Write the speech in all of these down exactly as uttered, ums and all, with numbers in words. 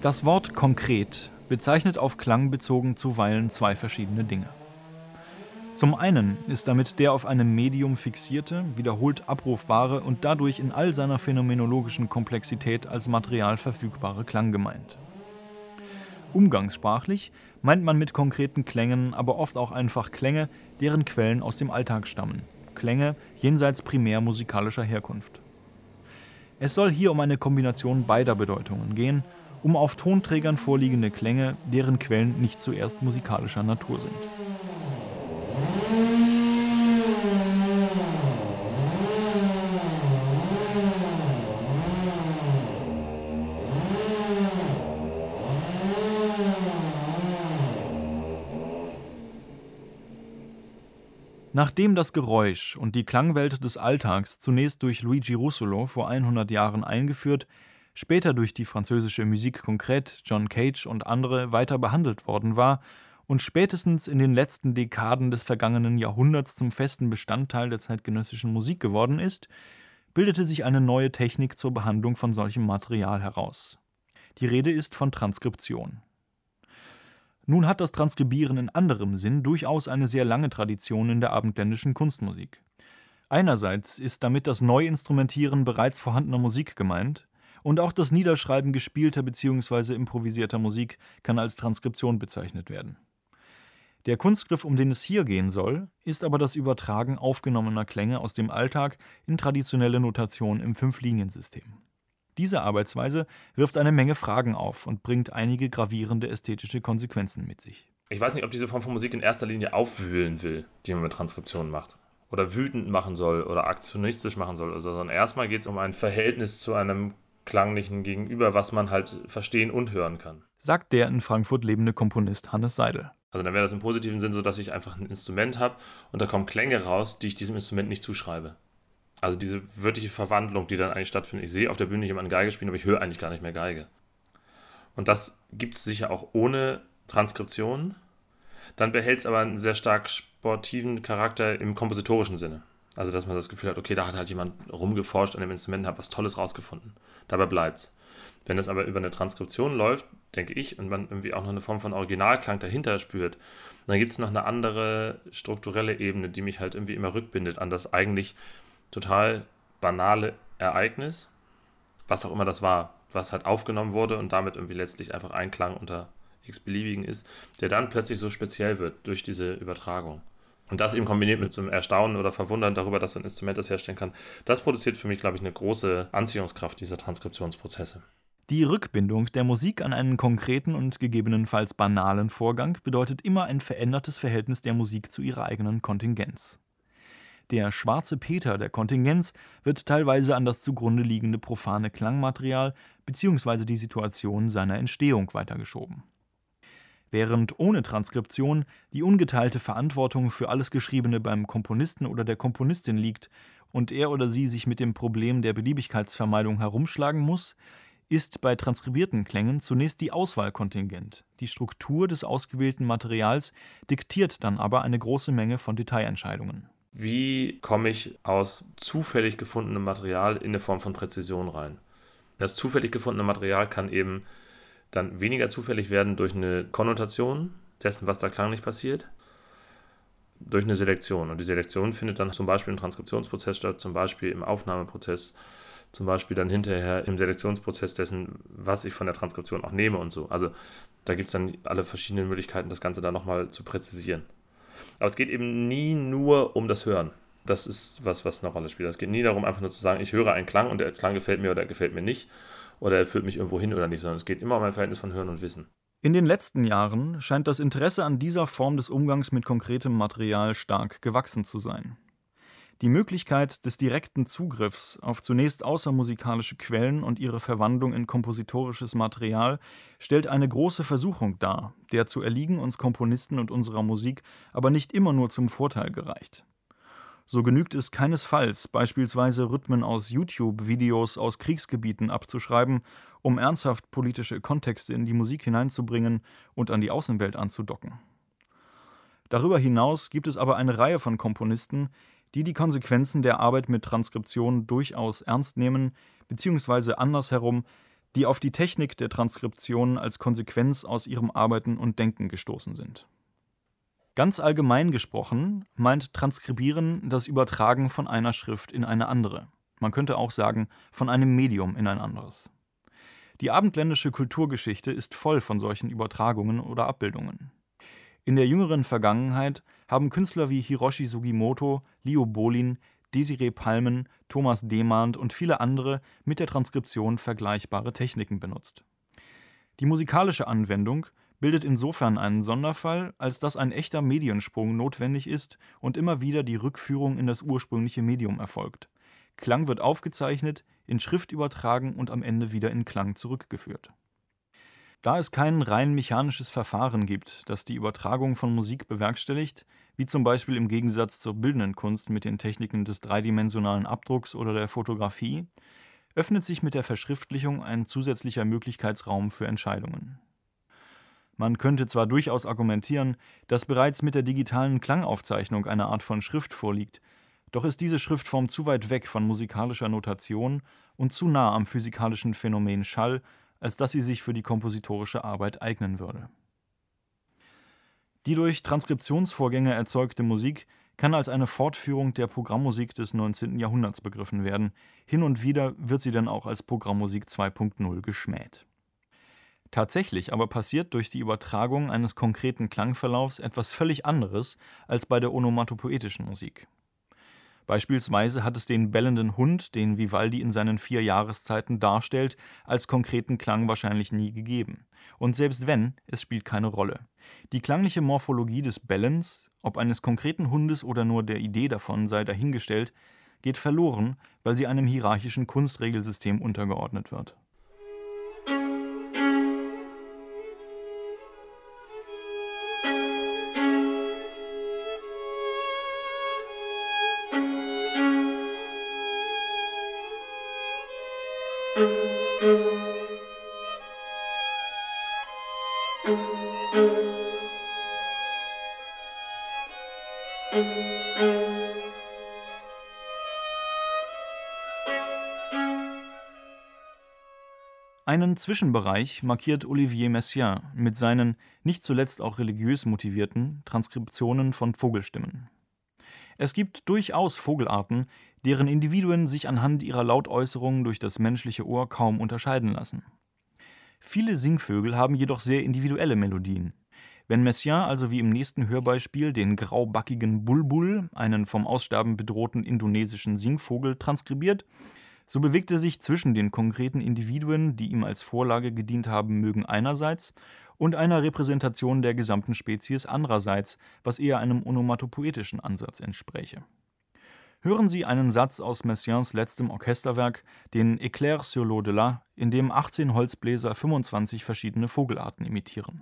Das Wort konkret bezeichnet auf Klang bezogen zuweilen zwei verschiedene Dinge. Zum einen ist damit der auf einem Medium fixierte, wiederholt abrufbare und dadurch in all seiner phänomenologischen Komplexität als Material verfügbare Klang gemeint. Umgangssprachlich meint man mit konkreten Klängen aber oft auch einfach Klänge, deren Quellen aus dem Alltag stammen, Klänge jenseits primär musikalischer Herkunft. Es soll hier um eine Kombination beider Bedeutungen gehen, um auf Tonträgern vorliegende Klänge, deren Quellen nicht zuerst musikalischer Natur sind. Nachdem das Geräusch und die Klangwelt des Alltags zunächst durch Luigi Russolo vor hundert Jahren eingeführt, später durch die französische Musique concrète, John Cage und andere weiter behandelt worden war und spätestens in den letzten Dekaden des vergangenen Jahrhunderts zum festen Bestandteil der zeitgenössischen Musik geworden ist, bildete sich eine neue Technik zur Behandlung von solchem Material heraus. Die Rede ist von Transkription. Nun hat das Transkribieren in anderem Sinn durchaus eine sehr lange Tradition in der abendländischen Kunstmusik. Einerseits ist damit das Neuinstrumentieren bereits vorhandener Musik gemeint, und auch das Niederschreiben gespielter bzw. improvisierter Musik kann als Transkription bezeichnet werden. Der Kunstgriff, um den es hier gehen soll, ist aber das Übertragen aufgenommener Klänge aus dem Alltag in traditionelle Notation im Fünf-Linien-System. Diese Arbeitsweise wirft eine Menge Fragen auf und bringt einige gravierende ästhetische Konsequenzen mit sich. Ich weiß nicht, ob diese Form von Musik in erster Linie aufwühlen will, die man mit Transkriptionen macht. Oder wütend machen soll oder aktionistisch machen soll. Also, sondern erstmal geht es um ein Verhältnis zu einem klanglichen Gegenüber, was man halt verstehen und hören kann. Sagt der in Frankfurt lebende Komponist Hannes Seidel. Also dann wäre das im positiven Sinn so, dass ich einfach ein Instrument habe und da kommen Klänge raus, die ich diesem Instrument nicht zuschreibe. Also diese wirkliche Verwandlung, die dann eigentlich stattfindet. Ich sehe auf der Bühne jemanden Geige spielen, aber ich höre eigentlich gar nicht mehr Geige. Und das gibt es sicher auch ohne Transkription. Dann behält es aber einen sehr stark sportiven Charakter im kompositorischen Sinne. Also dass man das Gefühl hat, okay, da hat halt jemand rumgeforscht an dem Instrument, hat was Tolles rausgefunden. Dabei bleibt's. Wenn das aber über eine Transkription läuft, denke ich, und man irgendwie auch noch eine Form von Originalklang dahinter spürt, dann gibt es noch eine andere strukturelle Ebene, die mich halt irgendwie immer rückbindet an das eigentlich total banale Ereignis, was auch immer das war, was halt aufgenommen wurde und damit irgendwie letztlich einfach ein Klang unter x-beliebigen ist, der dann plötzlich so speziell wird durch diese Übertragung. Und das eben kombiniert mit so einem Erstaunen oder Verwundern darüber, dass so ein Instrument das herstellen kann, das produziert für mich, glaube ich, eine große Anziehungskraft dieser Transkriptionsprozesse. Die Rückbindung der Musik an einen konkreten und gegebenenfalls banalen Vorgang bedeutet immer ein verändertes Verhältnis der Musik zu ihrer eigenen Kontingenz. Der schwarze Peter der Kontingenz wird teilweise an das zugrunde liegende profane Klangmaterial bzw. die Situation seiner Entstehung weitergeschoben. Während ohne Transkription die ungeteilte Verantwortung für alles Geschriebene beim Komponisten oder der Komponistin liegt und er oder sie sich mit dem Problem der Beliebigkeitsvermeidung herumschlagen muss, ist bei transkribierten Klängen zunächst die Auswahl kontingent. Die Struktur des ausgewählten Materials diktiert dann aber eine große Menge von Detailentscheidungen. Wie komme ich aus zufällig gefundenem Material in eine Form von Präzision rein? Das zufällig gefundene Material kann eben dann weniger zufällig werden durch eine Konnotation dessen, was da klanglich passiert, durch eine Selektion. Und die Selektion findet dann zum Beispiel im Transkriptionsprozess statt, zum Beispiel im Aufnahmeprozess, zum Beispiel dann hinterher im Selektionsprozess dessen, was ich von der Transkription auch nehme und so. Also da gibt es dann alle verschiedenen Möglichkeiten, das Ganze dann nochmal zu präzisieren. Aber es geht eben nie nur um das Hören. Das ist was, was eine Rolle spielt. Es geht nie darum, einfach nur zu sagen, ich höre einen Klang und der Klang gefällt mir oder er gefällt mir nicht oder er führt mich irgendwo hin oder nicht, sondern es geht immer um ein Verhältnis von Hören und Wissen. In den letzten Jahren scheint das Interesse an dieser Form des Umgangs mit konkretem Material stark gewachsen zu sein. Die Möglichkeit des direkten Zugriffs auf zunächst außermusikalische Quellen und ihre Verwandlung in kompositorisches Material stellt eine große Versuchung dar, der zu erliegen uns Komponisten und unserer Musik aber nicht immer nur zum Vorteil gereicht. So genügt es keinesfalls, beispielsweise Rhythmen aus YouTube-Videos aus Kriegsgebieten abzuschreiben, um ernsthaft politische Kontexte in die Musik hineinzubringen und an die Außenwelt anzudocken. Darüber hinaus gibt es aber eine Reihe von Komponisten, die die Konsequenzen der Arbeit mit Transkription durchaus ernst nehmen, beziehungsweise andersherum die auf die Technik der Transkription als Konsequenz aus ihrem Arbeiten und Denken gestoßen sind. Ganz allgemein gesprochen meint Transkribieren das Übertragen von einer Schrift in eine andere. Man könnte auch sagen, von einem Medium in ein anderes. Die abendländische Kulturgeschichte ist voll von solchen Übertragungen oder Abbildungen. In der jüngeren Vergangenheit haben Künstler wie Hiroshi Sugimoto, Leo Bolin, Desiree Palmen, Thomas Demand und viele andere mit der Transkription vergleichbare Techniken benutzt. Die musikalische Anwendung bildet insofern einen Sonderfall, als dass ein echter Mediensprung notwendig ist und immer wieder die Rückführung in das ursprüngliche Medium erfolgt. Klang wird aufgezeichnet, in Schrift übertragen und am Ende wieder in Klang zurückgeführt. Da es kein rein mechanisches Verfahren gibt, das die Übertragung von Musik bewerkstelligt, wie zum Beispiel im Gegensatz zur bildenden Kunst mit den Techniken des dreidimensionalen Abdrucks oder der Fotografie, öffnet sich mit der Verschriftlichung ein zusätzlicher Möglichkeitsraum für Entscheidungen. Man könnte zwar durchaus argumentieren, dass bereits mit der digitalen Klangaufzeichnung eine Art von Schrift vorliegt, doch ist diese Schriftform zu weit weg von musikalischer Notation und zu nah am physikalischen Phänomen Schall, als dass sie sich für die kompositorische Arbeit eignen würde. Die durch Transkriptionsvorgänge erzeugte Musik kann als eine Fortführung der Programmmusik des neunzehnten Jahrhunderts begriffen werden, hin und wieder wird sie dann auch als Programmmusik zwei Punkt null geschmäht. Tatsächlich aber passiert durch die Übertragung eines konkreten Klangverlaufs etwas völlig anderes als bei der onomatopoetischen Musik. Beispielsweise hat es den bellenden Hund, den Vivaldi in seinen vier Jahreszeiten darstellt, als konkreten Klang wahrscheinlich nie gegeben. Und selbst wenn, es spielt keine Rolle. Die klangliche Morphologie des Bellens, ob eines konkreten Hundes oder nur der Idee davon, sei dahingestellt, geht verloren, weil sie einem hierarchischen Kunstregelsystem untergeordnet wird. Einen Zwischenbereich markiert Olivier Messiaen mit seinen, nicht zuletzt auch religiös motivierten, Transkriptionen von Vogelstimmen. Es gibt durchaus Vogelarten, deren Individuen sich anhand ihrer Lautäußerungen durch das menschliche Ohr kaum unterscheiden lassen. Viele Singvögel haben jedoch sehr individuelle Melodien. Wenn Messiaen also wie im nächsten Hörbeispiel den graubackigen Bulbul, einen vom Aussterben bedrohten indonesischen Singvogel, transkribiert, so bewegt er sich zwischen den konkreten Individuen, die ihm als Vorlage gedient haben mögen einerseits, und einer Repräsentation der gesamten Spezies andererseits, was eher einem onomatopoetischen Ansatz entspräche. Hören Sie einen Satz aus Messiaens letztem Orchesterwerk, den Éclair sur l'au-delà, in dem achtzehn Holzbläser fünfundzwanzig verschiedene Vogelarten imitieren.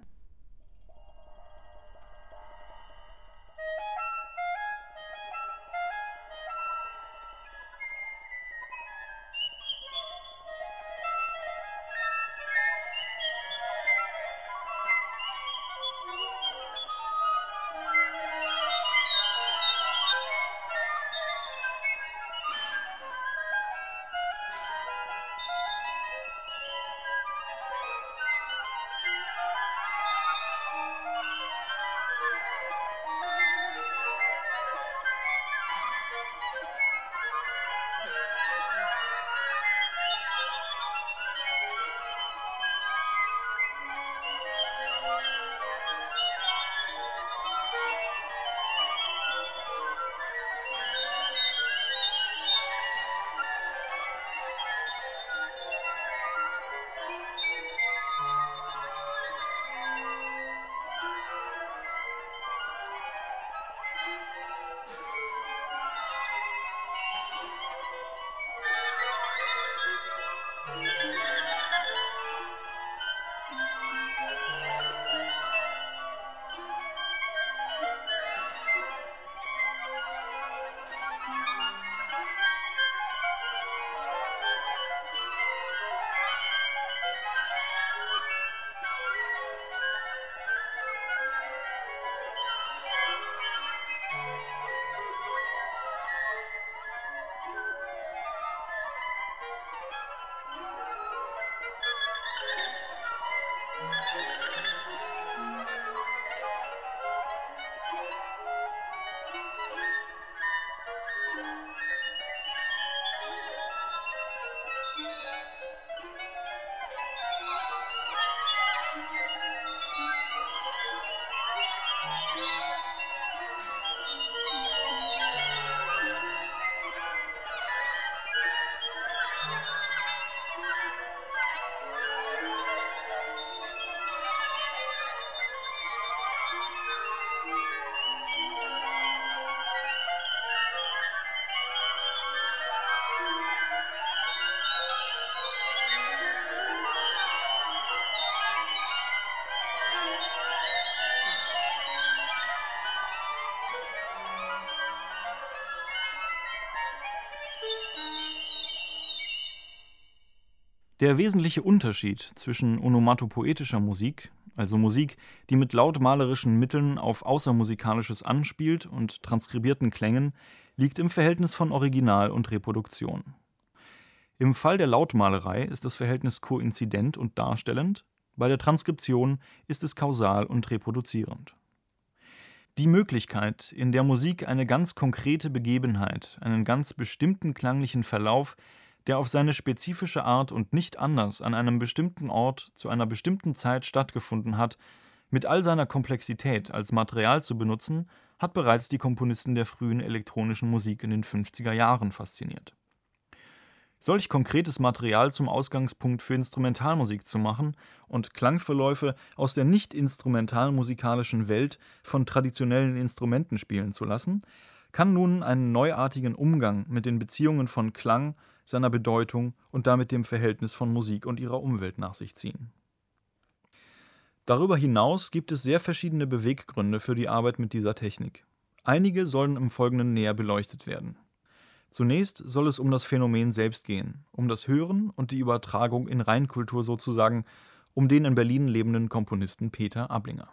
Der wesentliche Unterschied zwischen onomatopoetischer Musik, also Musik, die mit lautmalerischen Mitteln auf Außermusikalisches anspielt, und transkribierten Klängen, liegt im Verhältnis von Original und Reproduktion. Im Fall der Lautmalerei ist das Verhältnis koinzident und darstellend, bei der Transkription ist es kausal und reproduzierend. Die Möglichkeit, in der Musik eine ganz konkrete Begebenheit, einen ganz bestimmten klanglichen Verlauf, der auf seine spezifische Art und nicht anders an einem bestimmten Ort zu einer bestimmten Zeit stattgefunden hat, mit all seiner Komplexität als Material zu benutzen, hat bereits die Komponisten der frühen elektronischen Musik in den fünfziger Jahren fasziniert. Solch konkretes Material zum Ausgangspunkt für Instrumentalmusik zu machen und Klangverläufe aus der nicht-instrumentalmusikalischen Welt von traditionellen Instrumenten spielen zu lassen, kann nun einen neuartigen Umgang mit den Beziehungen von Klang, seiner Bedeutung und damit dem Verhältnis von Musik und ihrer Umwelt nach sich ziehen. Darüber hinaus gibt es sehr verschiedene Beweggründe für die Arbeit mit dieser Technik. Einige sollen im Folgenden näher beleuchtet werden. Zunächst soll es um das Phänomen selbst gehen, um das Hören und die Übertragung in Reinkultur sozusagen, um den in Berlin lebenden Komponisten Peter Ablinger.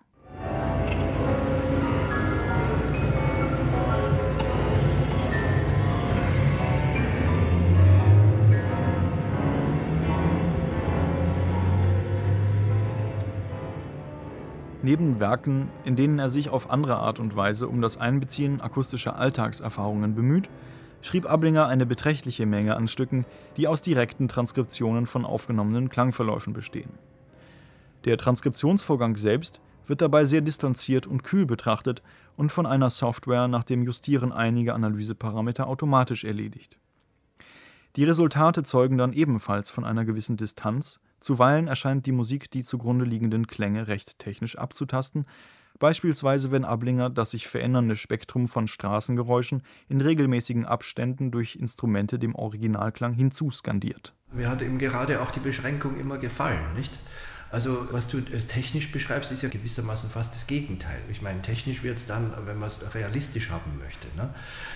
Neben Werken, in denen er sich auf andere Art und Weise um das Einbeziehen akustischer Alltagserfahrungen bemüht, schrieb Ablinger eine beträchtliche Menge an Stücken, die aus direkten Transkriptionen von aufgenommenen Klangverläufen bestehen. Der Transkriptionsvorgang selbst wird dabei sehr distanziert und kühl betrachtet und von einer Software nach dem Justieren einiger Analyseparameter automatisch erledigt. Die Resultate zeugen dann ebenfalls von einer gewissen Distanz, zuweilen erscheint die Musik die zugrunde liegenden Klänge recht technisch abzutasten, beispielsweise wenn Ablinger das sich verändernde Spektrum von Straßengeräuschen in regelmäßigen Abständen durch Instrumente dem Originalklang hinzuskandiert. Mir hat eben gerade auch die Beschränkung immer gefallen, nicht? Also was du technisch beschreibst, ist ja gewissermaßen fast das Gegenteil. Ich meine, technisch wird es dann, wenn man es realistisch haben möchte. Ne?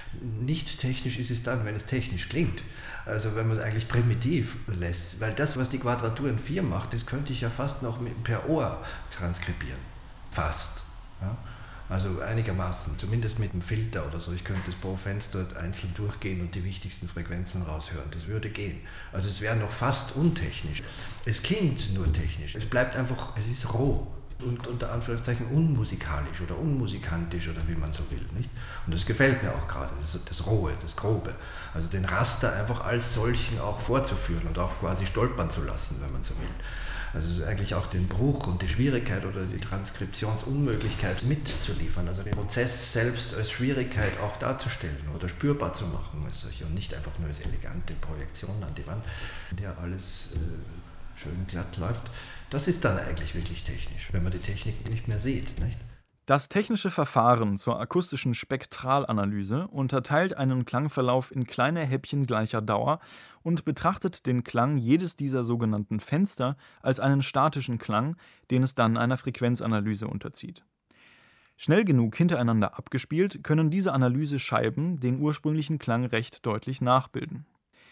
Nicht technisch ist es dann, wenn es technisch klingt. Also wenn man es eigentlich primitiv lässt. Weil das, was die Quadratur in vier macht, das könnte ich ja fast noch mit, per Ohr transkribieren. Fast. Ja? Also einigermaßen, zumindest mit einem Filter oder so. Ich könnte das pro Fenster einzeln durchgehen und die wichtigsten Frequenzen raushören. Das würde gehen. Also es wäre noch fast untechnisch. Es klingt nur technisch. Es bleibt einfach, es ist roh und unter Anführungszeichen unmusikalisch oder unmusikantisch oder wie man so will. Nicht? Und das gefällt mir auch gerade, das, das Rohe, das Grobe. Also den Raster einfach als solchen auch vorzuführen und auch quasi stolpern zu lassen, wenn man so will. Also es ist eigentlich auch den Bruch und die Schwierigkeit oder die Transkriptionsunmöglichkeit mitzuliefern, also den Prozess selbst als Schwierigkeit auch darzustellen oder spürbar zu machen als solche und nicht einfach nur als elegante Projektion an die Wand, in der alles äh, schön glatt läuft. Das ist dann eigentlich wirklich technisch, wenn man die Technik nicht mehr sieht, nicht? Das technische Verfahren zur akustischen Spektralanalyse unterteilt einen Klangverlauf in kleine Häppchen gleicher Dauer und betrachtet den Klang jedes dieser sogenannten Fenster als einen statischen Klang, den es dann einer Frequenzanalyse unterzieht. Schnell genug hintereinander abgespielt, können diese Analysescheiben den ursprünglichen Klang recht deutlich nachbilden.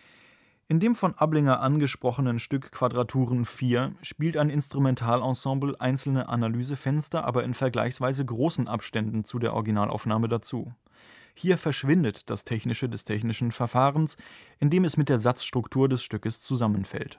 In dem von Ablinger angesprochenen Stück Quadraturen vier spielt ein Instrumentalensemble einzelne Analysefenster aber in vergleichsweise großen Abständen zu der Originalaufnahme dazu. Hier verschwindet das Technische des technischen Verfahrens, indem es mit der Satzstruktur des Stückes zusammenfällt.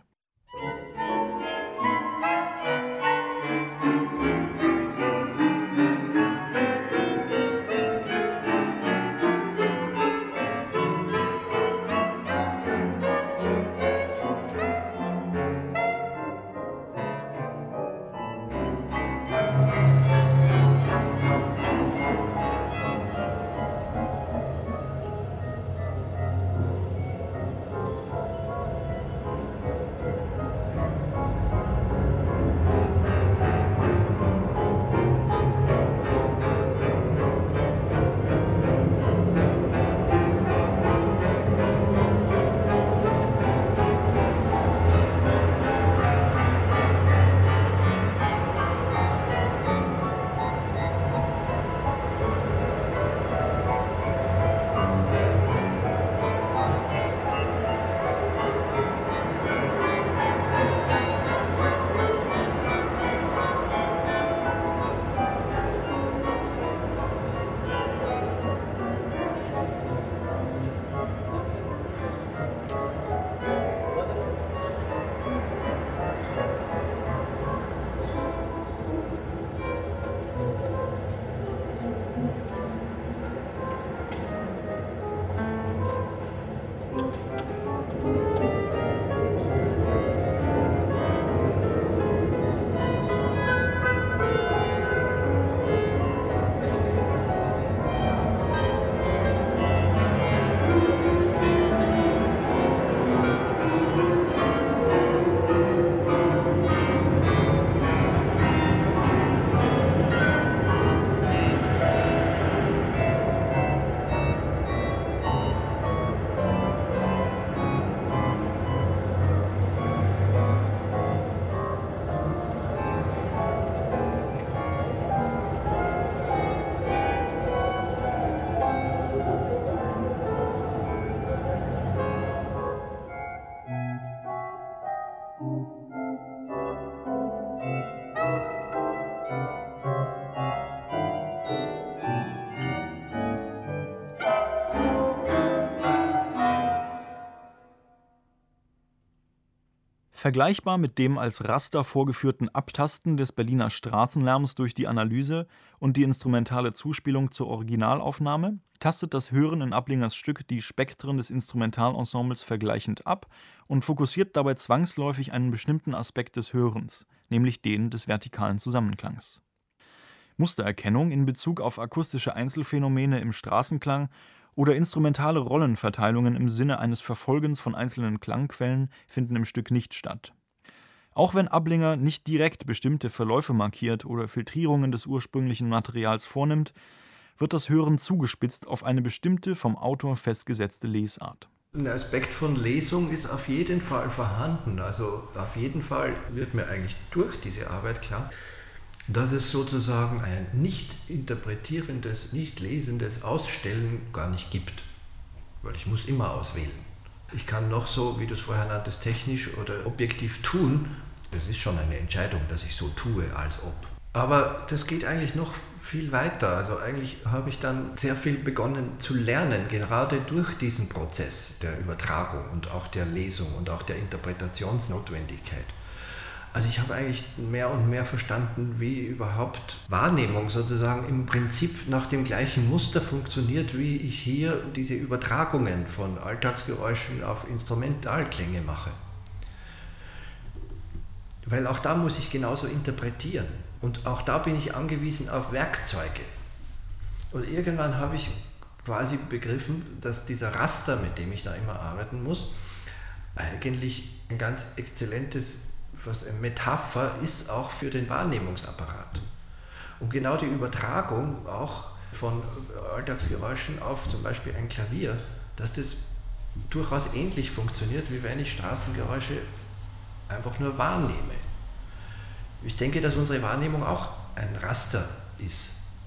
Vergleichbar mit dem als Raster vorgeführten Abtasten des Berliner Straßenlärms durch die Analyse und die instrumentale Zuspielung zur Originalaufnahme tastet das Hören in Ablingers Stück die Spektren des Instrumentalensembles vergleichend ab und fokussiert dabei zwangsläufig einen bestimmten Aspekt des Hörens, nämlich den des vertikalen Zusammenklangs. Mustererkennung in Bezug auf akustische Einzelphänomene im Straßenklang oder instrumentale Rollenverteilungen im Sinne eines Verfolgens von einzelnen Klangquellen finden im Stück nicht statt. Auch wenn Ablinger nicht direkt bestimmte Verläufe markiert oder Filtrierungen des ursprünglichen Materials vornimmt, wird das Hören zugespitzt auf eine bestimmte vom Autor festgesetzte Lesart. Ein Aspekt von Lesung ist auf jeden Fall vorhanden. Also auf jeden Fall wird mir eigentlich durch diese Arbeit klar, dass es sozusagen ein nicht interpretierendes, nicht lesendes Ausstellen gar nicht gibt. Weil ich muss immer auswählen. Ich kann noch so, wie du es vorher nanntest, technisch oder objektiv tun. Das ist schon eine Entscheidung, dass ich so tue, als ob. Aber das geht eigentlich noch viel weiter. Also eigentlich habe ich dann sehr viel begonnen zu lernen, gerade durch diesen Prozess der Übertragung und auch der Lesung und auch der Interpretationsnotwendigkeit. Also ich habe eigentlich mehr und mehr verstanden, wie überhaupt Wahrnehmung sozusagen im Prinzip nach dem gleichen Muster funktioniert, wie ich hier diese Übertragungen von Alltagsgeräuschen auf Instrumentalklänge mache. Weil auch da muss ich genauso interpretieren und auch da bin ich angewiesen auf Werkzeuge. Und irgendwann habe ich quasi begriffen, dass dieser Raster, mit dem ich da immer arbeiten muss, eigentlich ein ganz exzellentes was eine Metapher ist auch für den Wahrnehmungsapparat. Und genau die Übertragung auch von Alltagsgeräuschen auf zum Beispiel ein Klavier, dass das durchaus ähnlich funktioniert, wie wenn ich Straßengeräusche einfach nur wahrnehme. Ich denke, dass unsere Wahrnehmung auch ein Raster ist.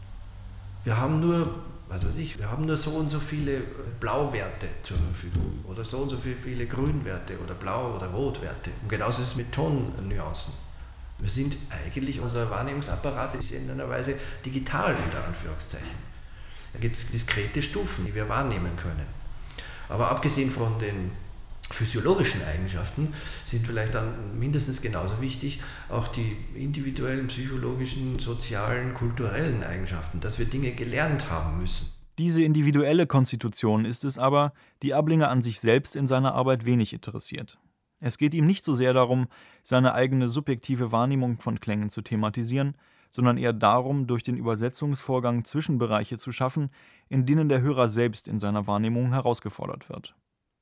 Wir haben nur, was weiß ich, wir haben nur so und so viele Blauwerte zur Verfügung oder so und so viele Grünwerte oder Blau- oder Rotwerte. Und genauso ist es mit Tonnuancen. Wir sind eigentlich, unser Wahrnehmungsapparat ist in einer Weise digital, unter Anführungszeichen. Da gibt es diskrete Stufen, die wir wahrnehmen können. Aber abgesehen von den physiologischen Eigenschaften sind vielleicht dann mindestens genauso wichtig auch die individuellen, psychologischen, sozialen, kulturellen Eigenschaften, dass wir Dinge gelernt haben müssen. Diese individuelle Konstitution ist es aber, die Ablinger an sich selbst in seiner Arbeit wenig interessiert. Es geht ihm nicht so sehr darum, seine eigene subjektive Wahrnehmung von Klängen zu thematisieren, sondern eher darum, durch den Übersetzungsvorgang Zwischenbereiche zu schaffen, in denen der Hörer selbst in seiner Wahrnehmung herausgefordert wird.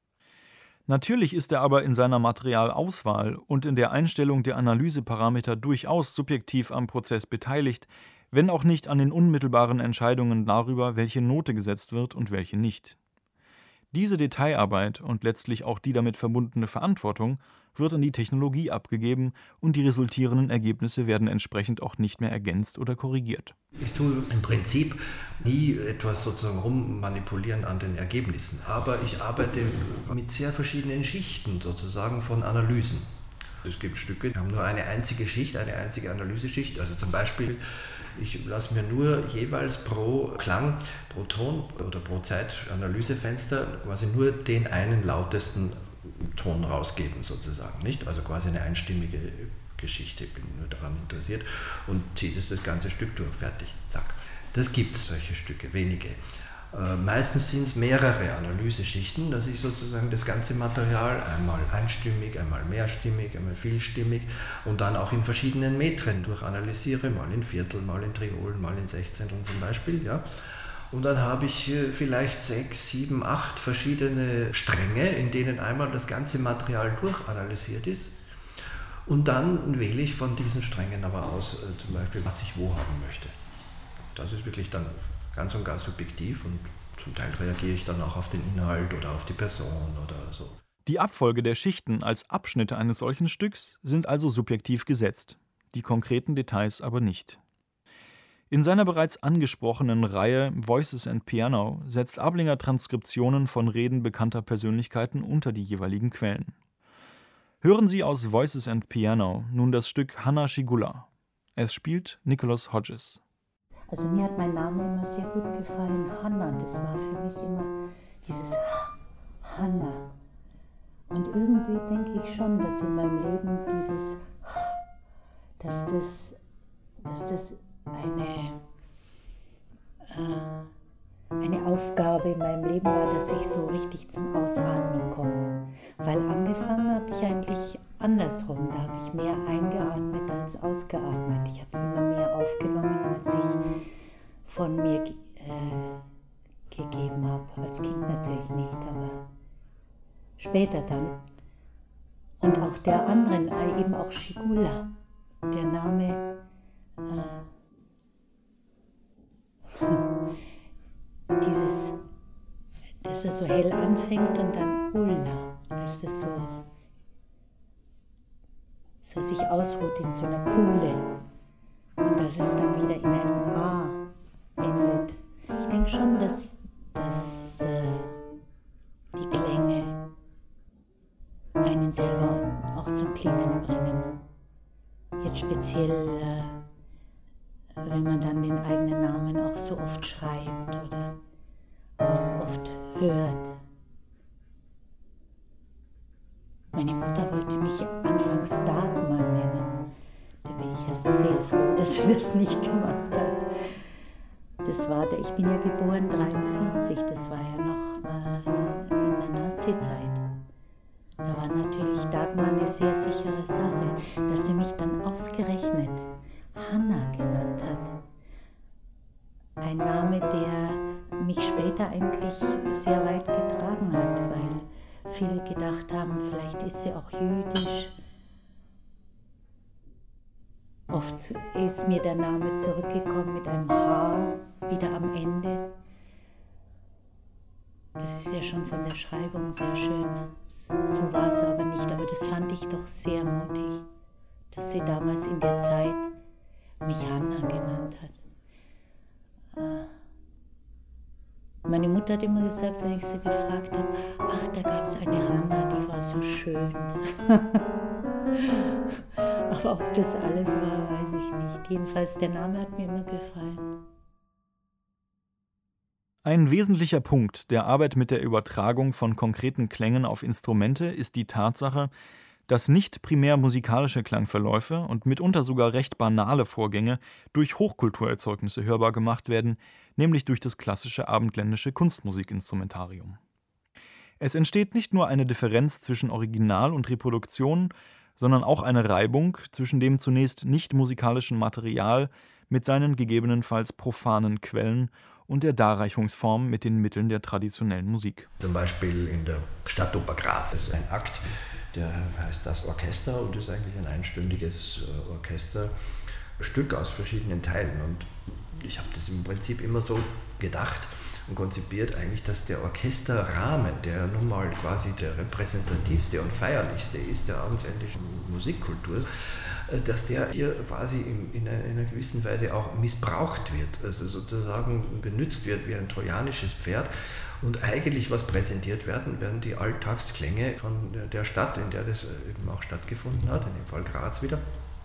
Natürlich ist er aber in seiner Materialauswahl und in der Einstellung der Analyseparameter durchaus subjektiv am Prozess beteiligt, wenn auch nicht an den unmittelbaren Entscheidungen darüber, welche Note gesetzt wird und welche nicht. Diese Detailarbeit und letztlich auch die damit verbundene Verantwortung wird an die Technologie abgegeben und die resultierenden Ergebnisse werden entsprechend auch nicht mehr ergänzt oder korrigiert. Ich tue im Prinzip nie etwas sozusagen rummanipulieren an den Ergebnissen, aber ich arbeite mit sehr verschiedenen Schichten sozusagen von Analysen. Es gibt Stücke, die haben nur eine einzige Schicht, eine einzige Analyseschicht. Also zum Beispiel, ich lasse mir nur jeweils pro Klang, pro Ton oder pro Zeitanalysefenster quasi nur den einen lautesten Ton rausgeben sozusagen, nicht? Also quasi eine einstimmige Geschichte, bin nur daran interessiert und ziehe das, das ganze Stück durch, fertig, zack. Das gibt es, solche Stücke, wenige. Äh, meistens sind es mehrere Analyseschichten, dass ich sozusagen das ganze Material einmal einstimmig, einmal mehrstimmig, einmal vielstimmig und dann auch in verschiedenen Metren durchanalysiere, mal in Viertel, mal in Triolen, mal in Sechzehnteln zum Beispiel, ja. Und dann habe ich vielleicht sechs, sieben, acht verschiedene Stränge, in denen einmal das ganze Material durchanalysiert ist. Und dann wähle ich von diesen Strängen aber aus, zum Beispiel, was ich wo haben möchte. Das ist wirklich dann ganz und gar subjektiv und zum Teil reagiere ich dann auch auf den Inhalt oder auf die Person oder so. Die Abfolge der Schichten als Abschnitte eines solchen Stücks sind also subjektiv gesetzt, die konkreten Details aber nicht. In seiner bereits angesprochenen Reihe Voices and Piano setzt Ablinger Transkriptionen von Reden bekannter Persönlichkeiten unter die jeweiligen Quellen. Hören Sie aus Voices and Piano nun das Stück Hanna Schygulla. Es spielt Nicholas Hodges. Also mir hat mein Name immer sehr gut gefallen, Hanna. Das war für mich immer dieses Hanna. Und irgendwie denke ich schon, dass in meinem Leben dieses, dass das, dass das eine, äh, eine Aufgabe in meinem Leben war, dass ich so richtig zum Ausatmen komme. Weil angefangen habe ich eigentlich andersrum, da habe ich mehr eingeatmet als ausgeatmet. Ich habe immer mehr aufgenommen, als ich von mir äh, gegeben habe. Als Kind natürlich nicht, aber später dann. Und auch der anderen, eben auch Schigula, der Name, äh, dieses, dass er so hell anfängt und dann Ulla, dass das so, so sich ausruht in so einer Kuhle und dass es dann wieder in einem A endet. Ich denke schon, dass, dass äh, die Klänge einen selber auch zum Klingen bringen. Jetzt speziell, äh, wenn man dann den eigenen Namen auch so oft schreibt oder auch oft hört. Meine Mutter wollte mich anfangs Dagmar nennen. Da bin ich ja sehr froh, dass sie das nicht gemacht hat. Das war, ich bin ja geboren dreiundvierzig, das war ja noch äh, in der Nazi-Zeit. Da war natürlich Dagmar eine sehr sichere Sache, dass sie mich dann ausgerechnet Hanna genannt hat. Ein Name, der mich später eigentlich sehr weit getragen hat, weil viele gedacht haben, vielleicht ist sie auch jüdisch. Oft ist mir der Name zurückgekommen mit einem H wieder am Ende. Das ist ja schon von der Schreibung sehr schön. So war es aber nicht, aber das fand ich doch sehr mutig, dass sie damals in der Zeit mich Hanna genannt hat. Meine Mutter hat immer gesagt, wenn ich sie gefragt habe, ach, da gab es eine Hanna, die war so schön. Aber ob das alles war, weiß ich nicht. Jedenfalls, der Name hat mir immer gefallen. Ein wesentlicher Punkt der Arbeit mit der Übertragung von konkreten Klängen auf Instrumente ist die Tatsache, dass nicht primär musikalische Klangverläufe und mitunter sogar recht banale Vorgänge durch Hochkulturerzeugnisse hörbar gemacht werden, nämlich durch das klassische abendländische Kunstmusikinstrumentarium. Es entsteht nicht nur eine Differenz zwischen Original und Reproduktion, sondern auch eine Reibung zwischen dem zunächst nicht musikalischen Material mit seinen gegebenenfalls profanen Quellen und der Darreichungsform mit den Mitteln der traditionellen Musik. Zum Beispiel in der Stadtoper Graz. Das ist ein Akt, der heißt Das Orchester und ist eigentlich ein einstündiges Orchesterstück aus verschiedenen Teilen. Und ich habe das im Prinzip immer so gedacht und konzipiert eigentlich, dass der Orchesterrahmen, der nun mal quasi der repräsentativste und feierlichste ist der abendländischen Musikkultur, dass der hier quasi in, in einer gewissen Weise auch missbraucht wird, also sozusagen benutzt wird wie ein trojanisches Pferd und eigentlich was präsentiert werden, werden die Alltagsklänge von der Stadt, in der das eben auch stattgefunden hat, in dem Fall Graz wieder.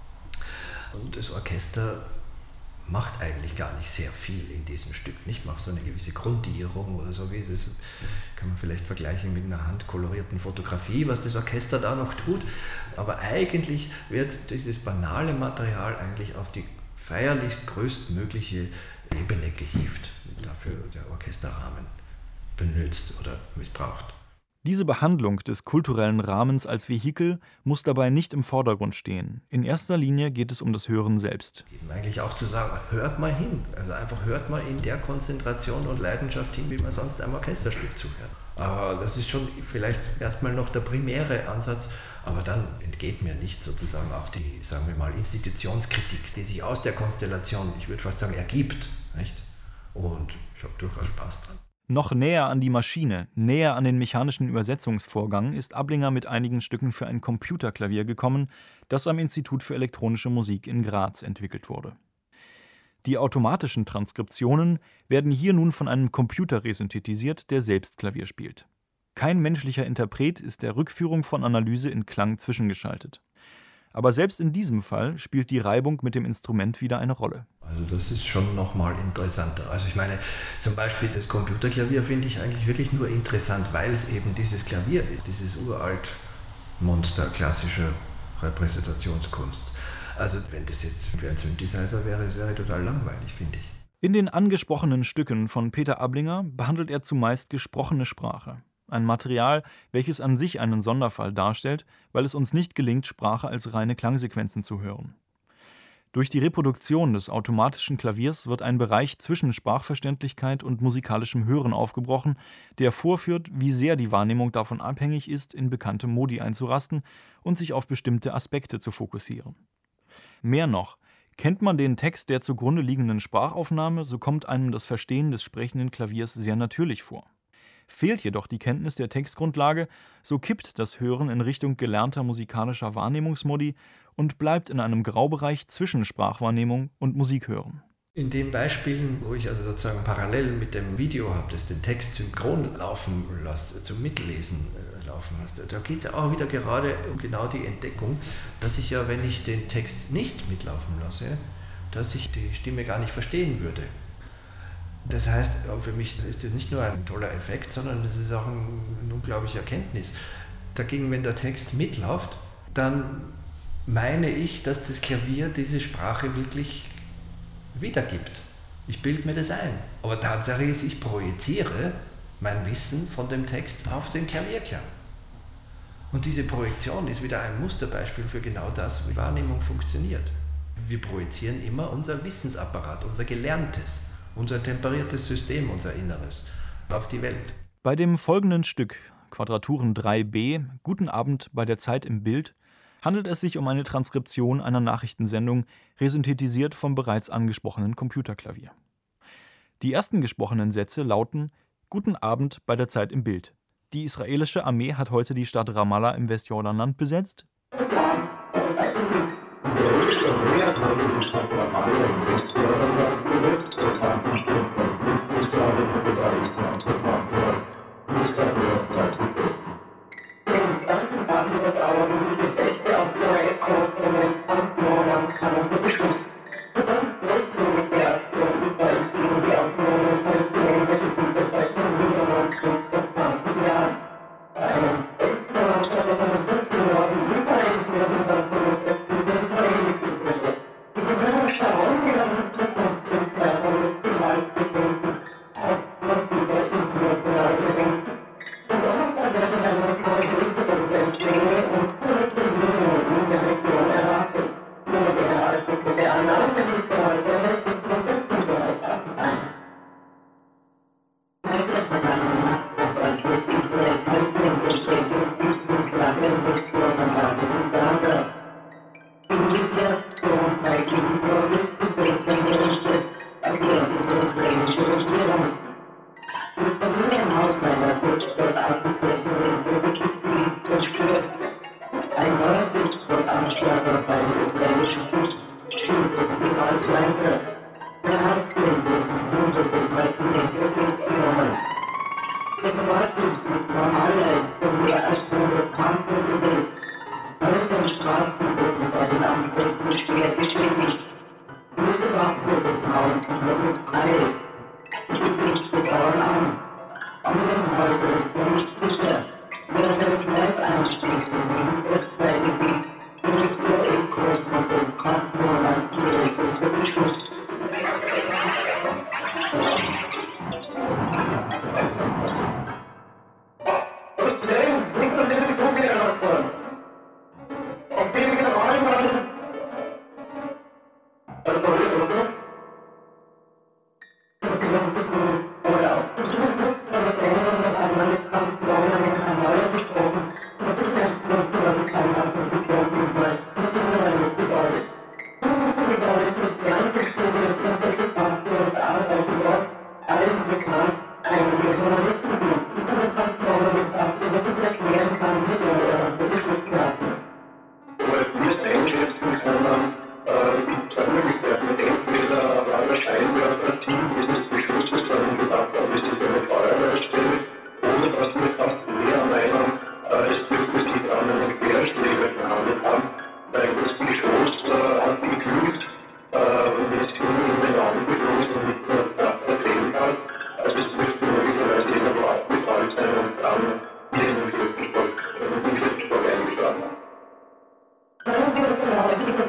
Und das Orchester macht eigentlich gar nicht sehr viel in diesem Stück, nicht? Macht so eine gewisse Grundierung oder so, wie es ist, kann man vielleicht vergleichen mit einer handkolorierten Fotografie, was das Orchester da noch tut, aber eigentlich wird dieses banale Material eigentlich auf die feierlichst größtmögliche Ebene gehievt, dafür der Orchesterrahmen benutzt oder missbraucht. Diese Behandlung des kulturellen Rahmens als Vehikel muss dabei nicht im Vordergrund stehen. In erster Linie geht es um das Hören selbst. Eigentlich auch zu sagen, hört mal hin. Also einfach hört mal in der Konzentration und Leidenschaft hin, wie man sonst einem Orchesterstück zuhört. Aber das ist schon vielleicht erstmal noch der primäre Ansatz, aber dann entgeht mir nicht sozusagen auch die, sagen wir mal, Institutionskritik, die sich aus der Konstellation, ich würde fast sagen, ergibt. Nicht? Und ich habe durchaus Spaß dran. Noch näher an die Maschine, näher an den mechanischen Übersetzungsvorgang ist Ablinger mit einigen Stücken für ein Computerklavier gekommen, das am Institut für elektronische Musik in Graz entwickelt wurde. Die automatischen Transkriptionen werden hier nun von einem Computer resynthetisiert, der selbst Klavier spielt. Kein menschlicher Interpret ist der Rückführung von Analyse in Klang zwischengeschaltet. Aber selbst in diesem Fall spielt die Reibung mit dem Instrument wieder eine Rolle. Also das ist schon nochmal interessanter. Also ich meine, zum Beispiel das Computerklavier finde ich eigentlich wirklich nur interessant, weil es eben dieses Klavier ist, dieses uralt Monster klassischer Repräsentationskunst. Also wenn das jetzt wie ein Synthesizer wäre, es wäre total langweilig, finde ich. In den angesprochenen Stücken von Peter Ablinger behandelt er zumeist gesprochene Sprache. Ein Material, welches an sich einen Sonderfall darstellt, weil es uns nicht gelingt, Sprache als reine Klangsequenzen zu hören. Durch die Reproduktion des automatischen Klaviers wird ein Bereich zwischen Sprachverständlichkeit und musikalischem Hören aufgebrochen, der vorführt, wie sehr die Wahrnehmung davon abhängig ist, in bekannte Modi einzurasten und sich auf bestimmte Aspekte zu fokussieren. Mehr noch, kennt man den Text der zugrunde liegenden Sprachaufnahme, so kommt einem das Verstehen des sprechenden Klaviers sehr natürlich vor. Fehlt jedoch die Kenntnis der Textgrundlage, so kippt das Hören in Richtung gelernter musikalischer Wahrnehmungsmodi und bleibt in einem Graubereich zwischen Sprachwahrnehmung und Musikhören. In den Beispielen, wo ich also sozusagen parallel mit dem Video habe, das den Text synchron laufen lässt, zum Mitlesen laufen lässt, da geht es auch wieder gerade um genau die Entdeckung, dass ich ja, wenn ich den Text nicht mitlaufen lasse, dass ich die Stimme gar nicht verstehen würde. Das heißt, für mich ist das nicht nur ein toller Effekt, sondern das ist auch eine unglaubliche Erkenntnis. Dagegen, wenn der Text mitläuft, dann meine ich, dass das Klavier diese Sprache wirklich wiedergibt. Ich bilde mir das ein. Aber Tatsache ist, ich projiziere mein Wissen von dem Text auf den Klavierklang. Und diese Projektion ist wieder ein Musterbeispiel für genau das, wie Wahrnehmung funktioniert. Wir projizieren immer unser Wissensapparat, unser Gelerntes, unser temperiertes System, unser Inneres, auf die Welt. Bei dem folgenden Stück, Quadraturen drei b, Guten Abend bei der Zeit im Bild, handelt es sich um eine Transkription einer Nachrichtensendung, resynthetisiert vom bereits angesprochenen Computerklavier. Die ersten gesprochenen Sätze lauten: Guten Abend bei der Zeit im Bild. Die israelische Armee hat heute die Stadt Ramallah im Westjordanland besetzt. Thank you.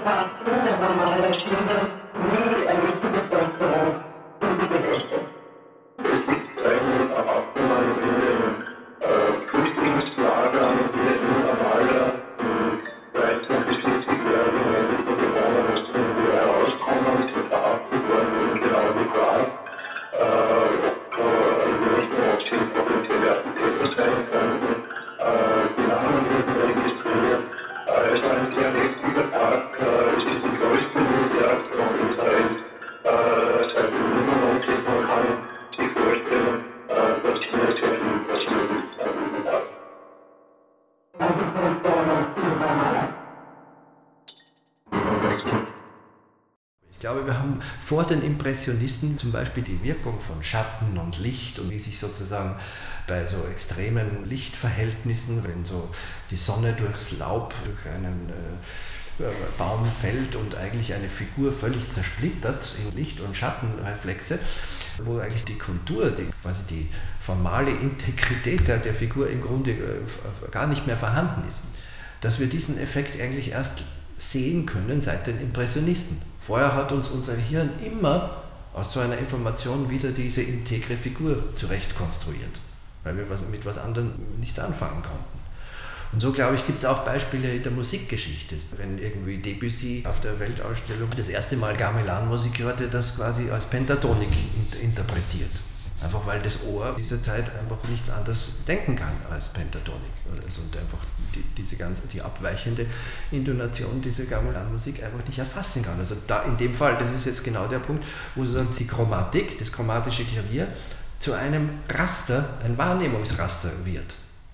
Ich glaube, wir haben vor den Impressionisten zum Beispiel die Wirkung von Schatten und Licht und wie sich sozusagen bei so extremen Lichtverhältnissen, wenn so die Sonne durchs Laub, durch einen äh, Baum fällt und eigentlich eine Figur völlig zersplittert in Licht- und Schattenreflexe, wo eigentlich die Kultur, die, quasi die formale Integrität der, der Figur im Grunde äh, gar nicht mehr vorhanden ist, dass wir diesen Effekt eigentlich erst sehen können seit den Impressionisten. Vorher hat uns unser Hirn immer aus so einer Information wieder diese integre Figur zurecht konstruiert, weil wir was, mit was anderem nichts anfangen konnten. Und so, glaube ich, gibt es auch Beispiele in der Musikgeschichte. Wenn irgendwie Debussy auf der Weltausstellung das erste Mal Gamelan-Musik hörte, das quasi als Pentatonik interpretiert. Einfach weil das Ohr dieser Zeit einfach nichts anderes denken kann als Pentatonik. Also und einfach die, diese ganze, die abweichende Intonation dieser Gamelan-Musik einfach nicht erfassen kann. Also da in dem Fall, das ist jetzt genau der Punkt, wo sozusagen die Chromatik, das chromatische Klavier, zu einem Raster, ein Wahrnehmungsraster wird.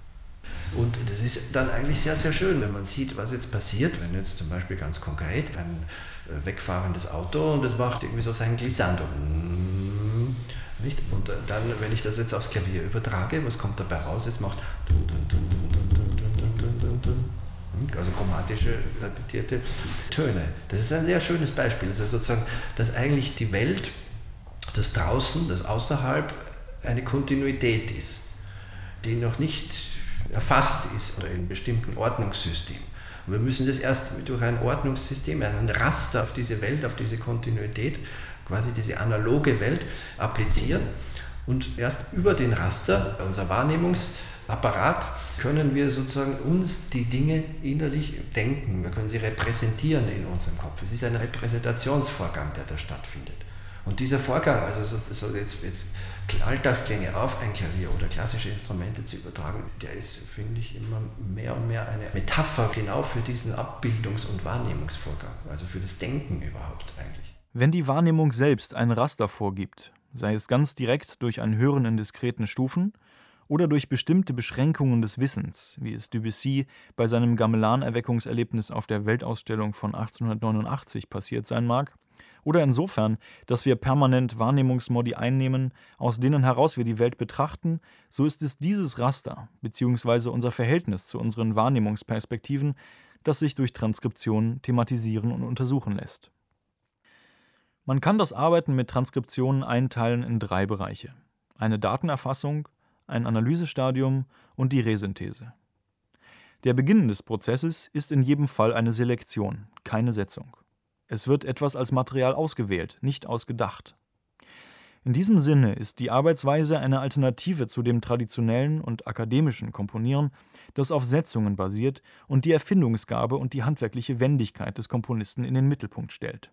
Und das ist dann eigentlich sehr, sehr schön, wenn man sieht, was jetzt passiert, wenn jetzt zum Beispiel ganz konkret ein wegfahrendes Auto und das macht irgendwie so sein Glissando. Nicht? Und dann, wenn ich das jetzt aufs Klavier übertrage, was kommt dabei raus? Jetzt macht also chromatische, repetierte Töne. Das ist ein sehr schönes Beispiel. Also sozusagen, dass eigentlich die Welt, das Draußen, das Außerhalb, eine Kontinuität ist, die noch nicht erfasst ist oder in einem bestimmten Ordnungssystem. Und wir müssen das erst durch ein Ordnungssystem, ein Raster auf diese Welt, auf diese Kontinuität, quasi diese analoge Welt applizieren und erst über den Raster, unser Wahrnehmungsapparat, können wir sozusagen uns die Dinge innerlich denken, wir können sie repräsentieren in unserem Kopf. Es ist ein Repräsentationsvorgang, der da stattfindet. Und dieser Vorgang, also so, so jetzt, jetzt Alltagsklänge auf ein Klavier oder klassische Instrumente zu übertragen, der ist, finde ich, immer mehr und mehr eine Metapher genau für diesen Abbildungs- und Wahrnehmungsvorgang, also für das Denken überhaupt eigentlich. Wenn die Wahrnehmung selbst ein Raster vorgibt, sei es ganz direkt durch ein Hören in diskreten Stufen oder durch bestimmte Beschränkungen des Wissens, wie es Debussy bei seinem Gamelan-Erweckungserlebnis auf der Weltausstellung von achtzehnhundertneunundachtzig passiert sein mag, oder insofern, dass wir permanent Wahrnehmungsmodi einnehmen, aus denen heraus wir die Welt betrachten, so ist es dieses Raster bzw. unser Verhältnis zu unseren Wahrnehmungsperspektiven, das sich durch Transkription thematisieren und untersuchen lässt. Man kann das Arbeiten mit Transkriptionen einteilen in drei Bereiche: eine Datenerfassung, ein Analysestadium und die Resynthese. Der Beginn des Prozesses ist in jedem Fall eine Selektion, keine Setzung. Es wird etwas als Material ausgewählt, nicht ausgedacht. In diesem Sinne ist die Arbeitsweise eine Alternative zu dem traditionellen und akademischen Komponieren, das auf Setzungen basiert und die Erfindungsgabe und die handwerkliche Wendigkeit des Komponisten in den Mittelpunkt stellt.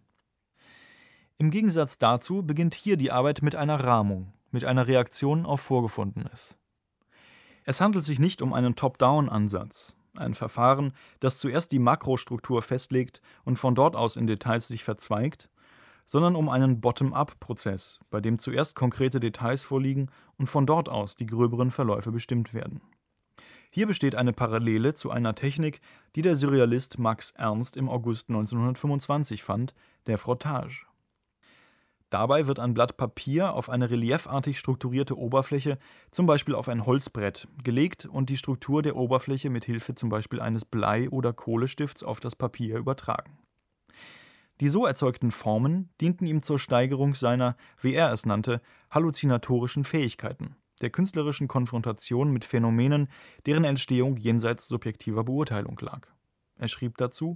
Im Gegensatz dazu beginnt hier die Arbeit mit einer Rahmung, mit einer Reaktion auf Vorgefundenes. Es handelt sich nicht um einen Top-Down-Ansatz, ein Verfahren, das zuerst die Makrostruktur festlegt und von dort aus in Details sich verzweigt, sondern um einen Bottom-up-Prozess, bei dem zuerst konkrete Details vorliegen und von dort aus die gröberen Verläufe bestimmt werden. Hier besteht eine Parallele zu einer Technik, die der Surrealist Max Ernst im August neunzehnhundertfünfundzwanzig fand, der Frottage. Dabei wird ein Blatt Papier auf eine reliefartig strukturierte Oberfläche, zum Beispiel auf ein Holzbrett, gelegt und die Struktur der Oberfläche mit Hilfe zum Beispiel eines Blei- oder Kohlestifts auf das Papier übertragen. Die so erzeugten Formen dienten ihm zur Steigerung seiner, wie er es nannte, halluzinatorischen Fähigkeiten, der künstlerischen Konfrontation mit Phänomenen, deren Entstehung jenseits subjektiver Beurteilung lag. Er schrieb dazu: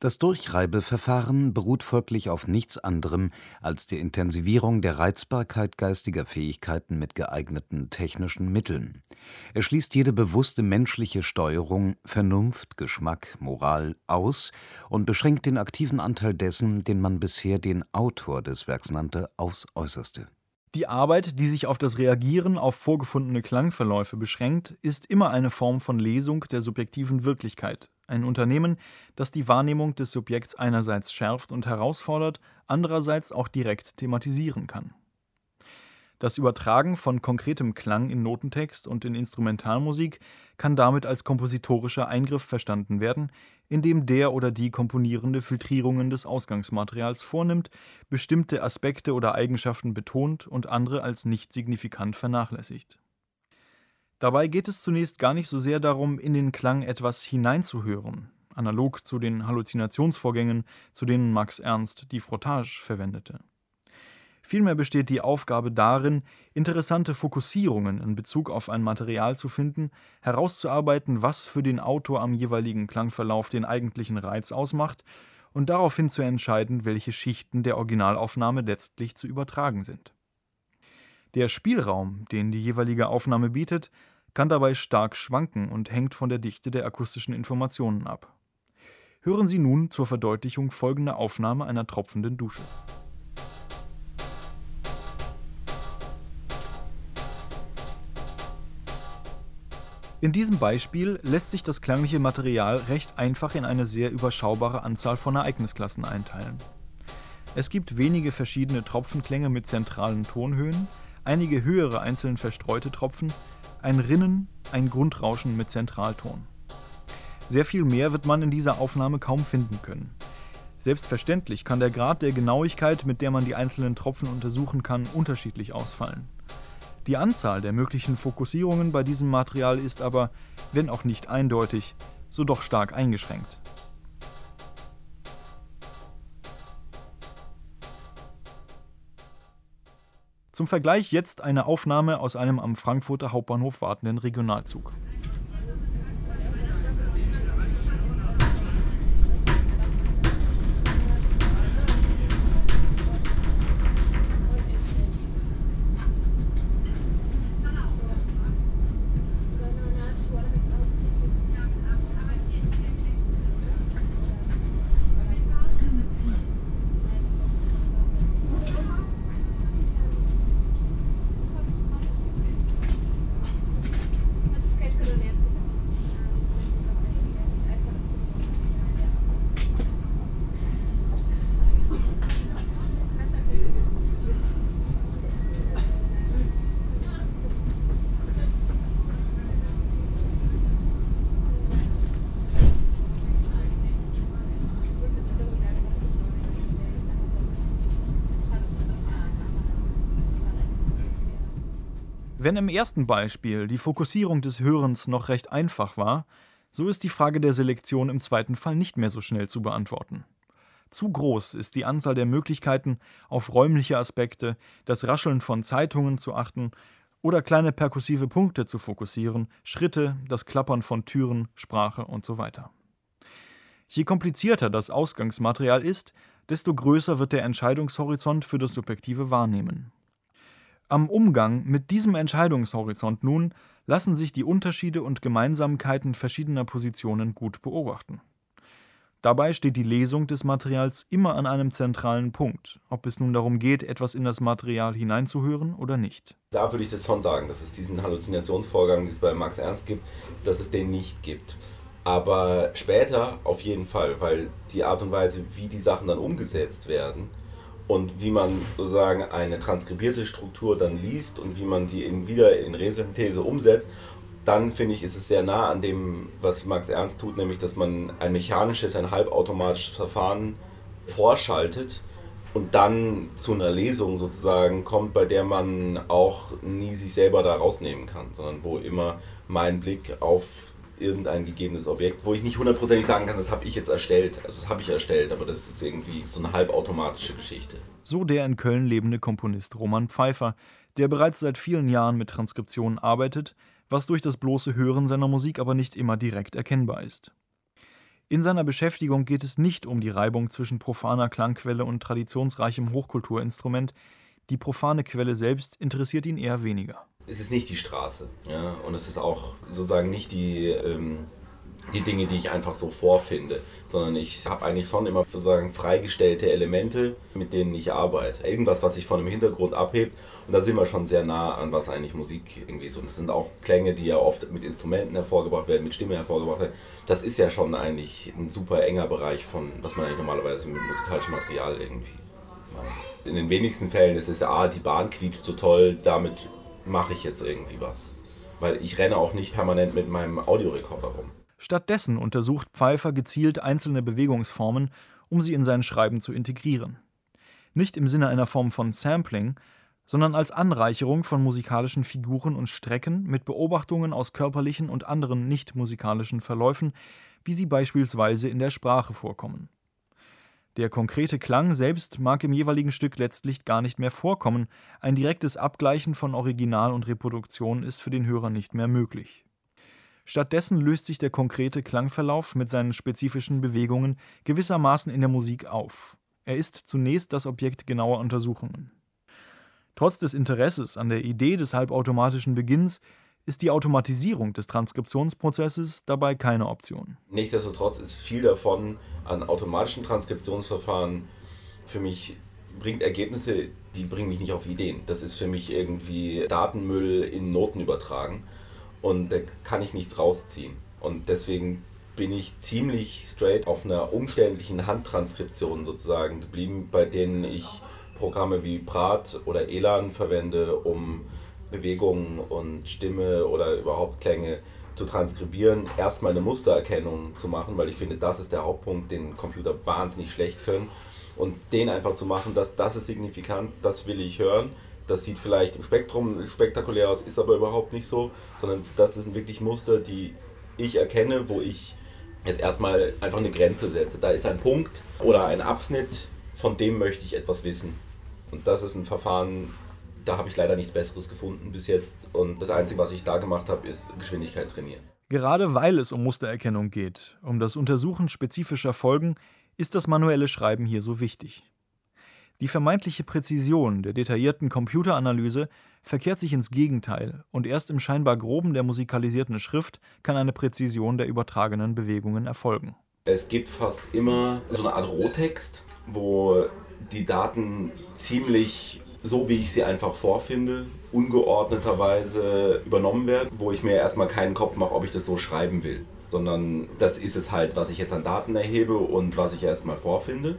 Das Durchreibeverfahren beruht folglich auf nichts anderem als der Intensivierung der Reizbarkeit geistiger Fähigkeiten mit geeigneten technischen Mitteln. Er schließt jede bewusste menschliche Steuerung, Vernunft, Geschmack, Moral aus und beschränkt den aktiven Anteil dessen, den man bisher den Autor des Werks nannte, aufs Äußerste. Die Arbeit, die sich auf das Reagieren auf vorgefundene Klangverläufe beschränkt, ist immer eine Form von Lesung der subjektiven Wirklichkeit. Ein Unternehmen, das die Wahrnehmung des Subjekts einerseits schärft und herausfordert, andererseits auch direkt thematisieren kann. Das Übertragen von konkretem Klang in Notentext und in Instrumentalmusik kann damit als kompositorischer Eingriff verstanden werden, indem der oder die Komponierende Filtrierungen des Ausgangsmaterials vornimmt, bestimmte Aspekte oder Eigenschaften betont und andere als nicht signifikant vernachlässigt. Dabei geht es zunächst gar nicht so sehr darum, in den Klang etwas hineinzuhören, analog zu den Halluzinationsvorgängen, zu denen Max Ernst die Frottage verwendete. Vielmehr besteht die Aufgabe darin, interessante Fokussierungen in Bezug auf ein Material zu finden, herauszuarbeiten, was für den Autor am jeweiligen Klangverlauf den eigentlichen Reiz ausmacht und daraufhin zu entscheiden, welche Schichten der Originalaufnahme letztlich zu übertragen sind. Der Spielraum, den die jeweilige Aufnahme bietet, kann dabei stark schwanken und hängt von der Dichte der akustischen Informationen ab. Hören Sie nun zur Verdeutlichung folgende Aufnahme einer tropfenden Dusche. In diesem Beispiel lässt sich das klangliche Material recht einfach in eine sehr überschaubare Anzahl von Ereignisklassen einteilen. Es gibt wenige verschiedene Tropfenklänge mit zentralen Tonhöhen, einige höhere einzeln verstreute Tropfen, ein Rinnen, ein Grundrauschen mit Zentralton. Sehr viel mehr wird man in dieser Aufnahme kaum finden können. Selbstverständlich kann der Grad der Genauigkeit, mit der man die einzelnen Tropfen untersuchen kann, unterschiedlich ausfallen. Die Anzahl der möglichen Fokussierungen bei diesem Material ist aber, wenn auch nicht eindeutig, so doch stark eingeschränkt. Zum Vergleich jetzt eine Aufnahme aus einem am Frankfurter Hauptbahnhof wartenden Regionalzug. Wenn im ersten Beispiel die Fokussierung des Hörens noch recht einfach war, so ist die Frage der Selektion im zweiten Fall nicht mehr so schnell zu beantworten. Zu groß ist die Anzahl der Möglichkeiten, auf räumliche Aspekte, das Rascheln von Zeitungen zu achten oder kleine perkussive Punkte zu fokussieren, Schritte, das Klappern von Türen, Sprache und so weiter. Je komplizierter das Ausgangsmaterial ist, desto größer wird der Entscheidungshorizont für das subjektive Wahrnehmen. Am Umgang mit diesem Entscheidungshorizont nun lassen sich die Unterschiede und Gemeinsamkeiten verschiedener Positionen gut beobachten. Dabei steht die Lesung des Materials immer an einem zentralen Punkt, ob es nun darum geht, etwas in das Material hineinzuhören oder nicht. Da würde ich das schon sagen, dass es diesen Halluzinationsvorgang, den es bei Max Ernst gibt, dass es den nicht gibt. Aber später auf jeden Fall, weil die Art und Weise, wie die Sachen dann umgesetzt werden, und wie man sozusagen eine transkribierte Struktur dann liest und wie man die in, wieder in Resynthese umsetzt, dann finde ich, ist es sehr nah an dem, was Max Ernst tut, nämlich dass man ein mechanisches, ein halbautomatisches Verfahren vorschaltet und dann zu einer Lesung sozusagen kommt, bei der man auch nie sich selber da rausnehmen kann, sondern wo immer mein Blick auf irgendein gegebenes Objekt, wo ich nicht hundertprozentig sagen kann, das habe ich jetzt erstellt, also das habe ich erstellt, aber das ist irgendwie so eine halbautomatische Geschichte. So der in Köln lebende Komponist Roman Pfeiffer, der bereits seit vielen Jahren mit Transkriptionen arbeitet, was durch das bloße Hören seiner Musik aber nicht immer direkt erkennbar ist. In seiner Beschäftigung geht es nicht um die Reibung zwischen profaner Klangquelle und traditionsreichem Hochkulturinstrument. Die profane Quelle selbst interessiert ihn eher weniger. Es ist nicht die Straße, ja, und es ist auch sozusagen nicht die, ähm, die Dinge, die ich einfach so vorfinde, sondern ich habe eigentlich schon immer sozusagen freigestellte Elemente, mit denen ich arbeite. Irgendwas, was sich von dem Hintergrund abhebt, und da sind wir schon sehr nah an, was eigentlich Musik irgendwie ist. Und es sind auch Klänge, die ja oft mit Instrumenten hervorgebracht werden, mit Stimme hervorgebracht werden. Das ist ja schon eigentlich ein super enger Bereich von, was man eigentlich normalerweise mit musikalischem Material irgendwie macht. In den wenigsten Fällen ist es ja, ah, die Bahn quietscht so toll, damit mache ich jetzt irgendwie was. Weil ich renne auch nicht permanent mit meinem Audiorekorder rum. Stattdessen untersucht Pfeiffer gezielt einzelne Bewegungsformen, um sie in sein Schreiben zu integrieren. Nicht im Sinne einer Form von Sampling, sondern als Anreicherung von musikalischen Figuren und Strecken mit Beobachtungen aus körperlichen und anderen nicht-musikalischen Verläufen, wie sie beispielsweise in der Sprache vorkommen. Der konkrete Klang selbst mag im jeweiligen Stück letztlich gar nicht mehr vorkommen, ein direktes Abgleichen von Original und Reproduktion ist für den Hörer nicht mehr möglich. Stattdessen löst sich der konkrete Klangverlauf mit seinen spezifischen Bewegungen gewissermaßen in der Musik auf. Er ist zunächst das Objekt genauer Untersuchungen. Trotz des Interesses an der Idee des halbautomatischen Beginns ist die Automatisierung des Transkriptionsprozesses dabei keine Option. Nichtsdestotrotz ist viel davon an automatischen Transkriptionsverfahren für mich, bringt Ergebnisse, die bringen mich nicht auf Ideen. Das ist für mich irgendwie Datenmüll in Noten übertragen und da kann ich nichts rausziehen. Und deswegen bin ich ziemlich straight auf einer umständlichen Handtranskription sozusagen geblieben, bei denen ich Programme wie Praat oder Elan verwende, um Bewegungen und Stimme oder überhaupt Klänge zu transkribieren, erstmal eine Mustererkennung zu machen, weil ich finde, das ist der Hauptpunkt, den Computer wahnsinnig schlecht können, und den einfach zu machen, dass das ist signifikant, das will ich hören, das sieht vielleicht im Spektrum spektakulär aus, ist aber überhaupt nicht so, sondern das sind wirklich Muster, die ich erkenne, wo ich jetzt erstmal einfach eine Grenze setze. Da ist ein Punkt oder ein Abschnitt, von dem möchte ich etwas wissen. Und das ist ein Verfahren, da habe ich leider nichts Besseres gefunden bis jetzt. Und das Einzige, was ich da gemacht habe, ist Geschwindigkeit trainieren. Gerade weil es um Mustererkennung geht, um das Untersuchen spezifischer Folgen, ist das manuelle Schreiben hier so wichtig. Die vermeintliche Präzision der detaillierten Computeranalyse verkehrt sich ins Gegenteil, und erst im scheinbar Groben der musikalisierten Schrift kann eine Präzision der übertragenen Bewegungen erfolgen. Es gibt fast immer so eine Art Rohtext, wo die Daten ziemlich so, wie ich sie einfach vorfinde, ungeordneterweise übernommen werden, wo ich mir erstmal keinen Kopf mache, ob ich das so schreiben will, sondern das ist es halt, was ich jetzt an Daten erhebe und was ich erstmal vorfinde.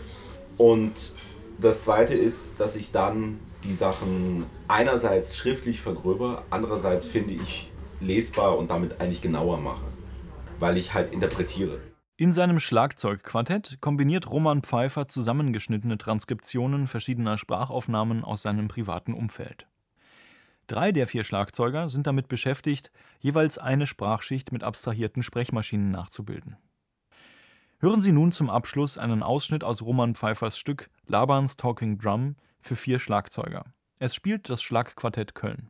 Und das Zweite ist, dass ich dann die Sachen einerseits schriftlich vergröber, andererseits finde ich lesbar und damit eigentlich genauer mache, weil ich halt interpretiere. In seinem Schlagzeugquartett kombiniert Roman Pfeiffer zusammengeschnittene Transkriptionen verschiedener Sprachaufnahmen aus seinem privaten Umfeld. Drei der vier Schlagzeuger sind damit beschäftigt, jeweils eine Sprachschicht mit abstrahierten Sprechmaschinen nachzubilden. Hören Sie nun zum Abschluss einen Ausschnitt aus Roman Pfeiffers Stück Laban's Talking Drum für vier Schlagzeuger. Es spielt das Schlagquartett Köln.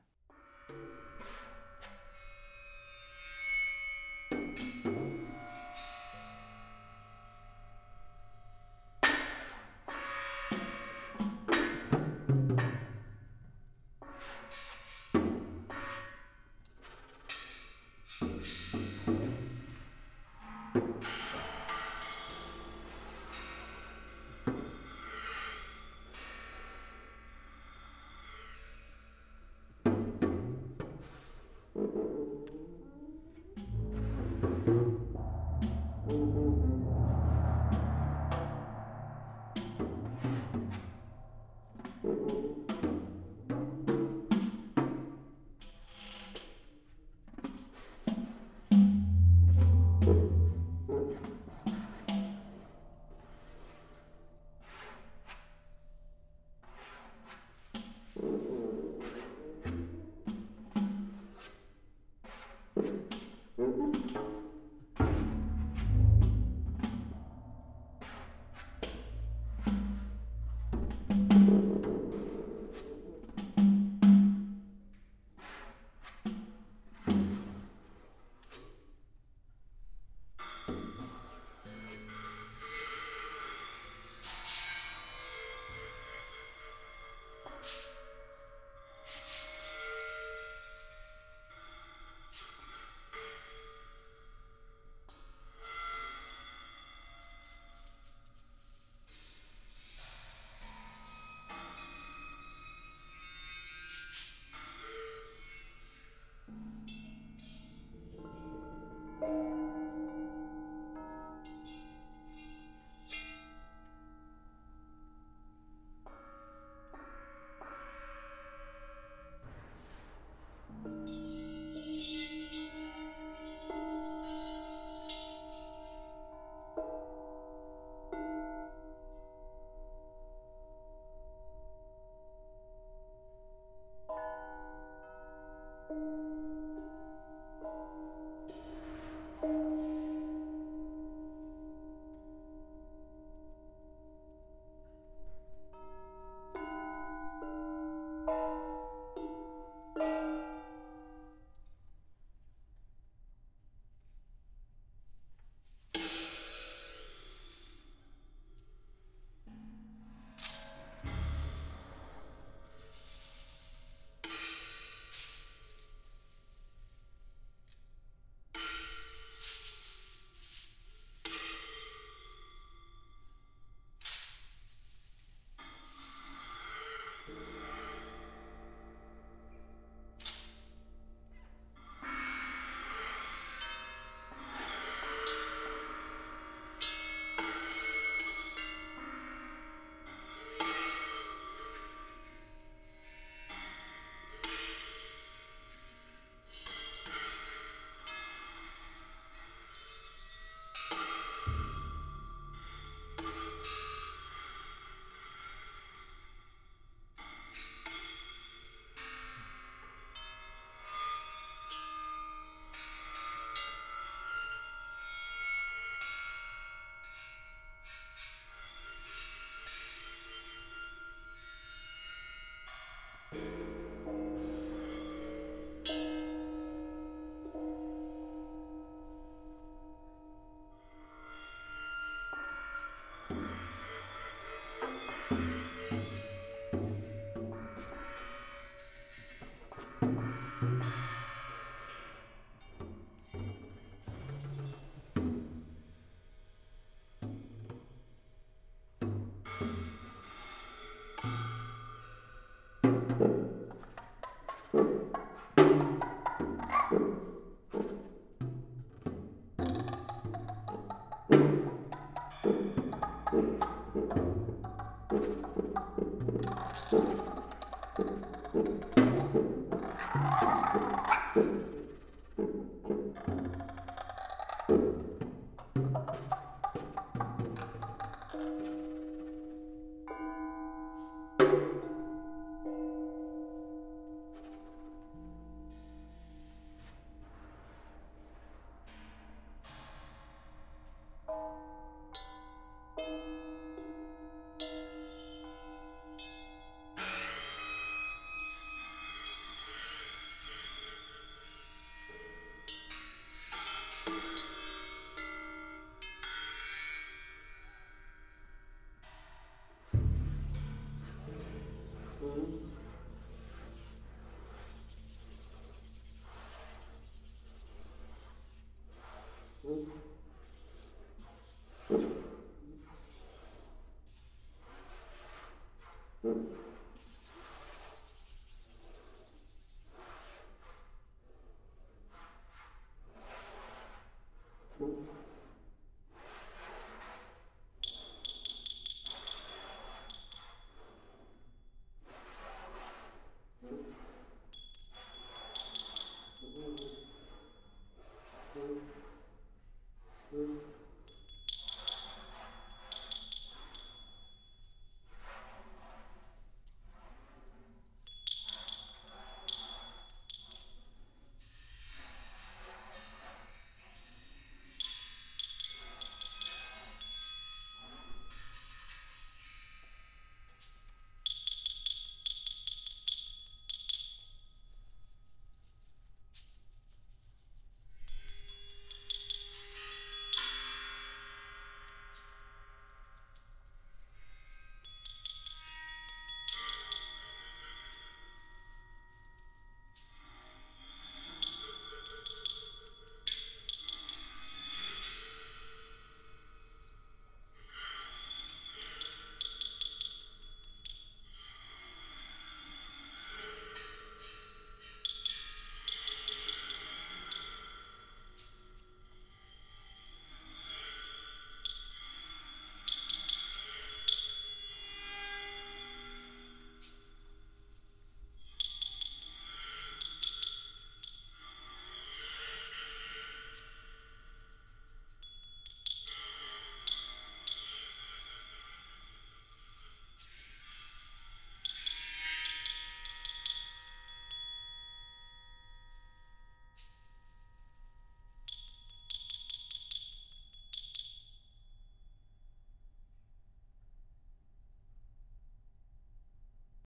Mhm.